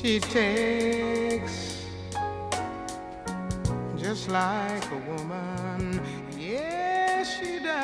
She takes just like a woman. Yes, she does.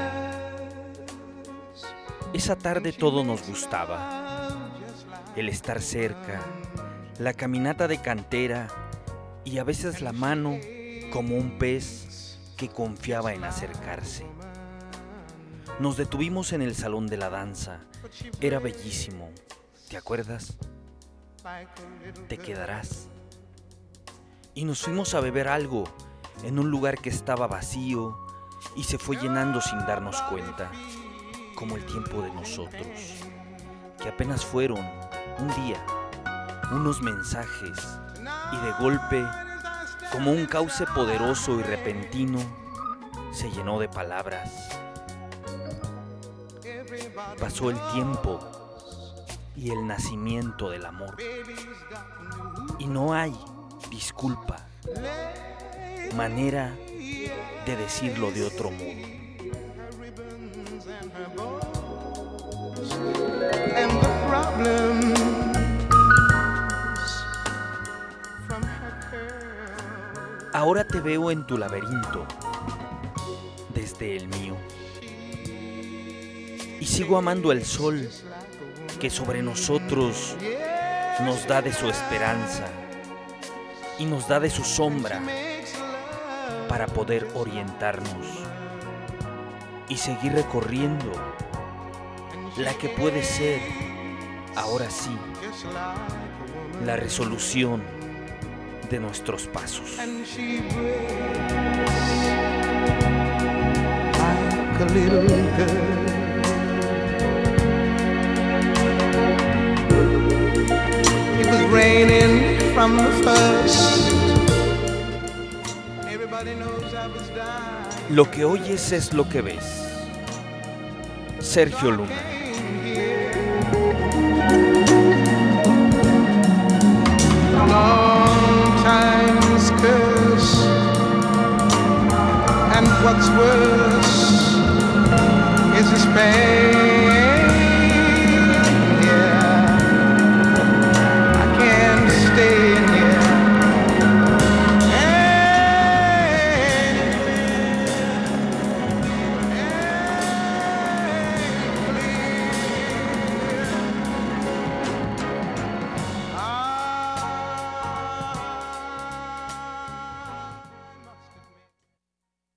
Esa tarde todo nos gustaba. El estar cerca, la caminata de cantera y a veces la mano como un pez que confiaba en acercarse. Nos detuvimos en el salón de la danza. Era bellísimo. ¿Te acuerdas? Te quedarás. Y nos fuimos a beber algo en un lugar que estaba vacío y se fue llenando sin darnos cuenta, como el tiempo de nosotros, que apenas fueron un día, unos mensajes, y de golpe, como un cauce poderoso y repentino, se llenó de palabras. Pasó el tiempo y el nacimiento del amor. Y no hay disculpa, manera de decirlo de otro modo. Ahora te veo en tu laberinto, desde el mío. Y sigo amando el sol que sobre nosotros nos da de su esperanza y nos da de su sombra para poder orientarnos y seguir recorriendo la que puede ser, ahora sí, la resolución de nuestros pasos. From the first. Lo que oyes es lo que ves. Sergio Luna. Long time's curse, and what's worse is this pain.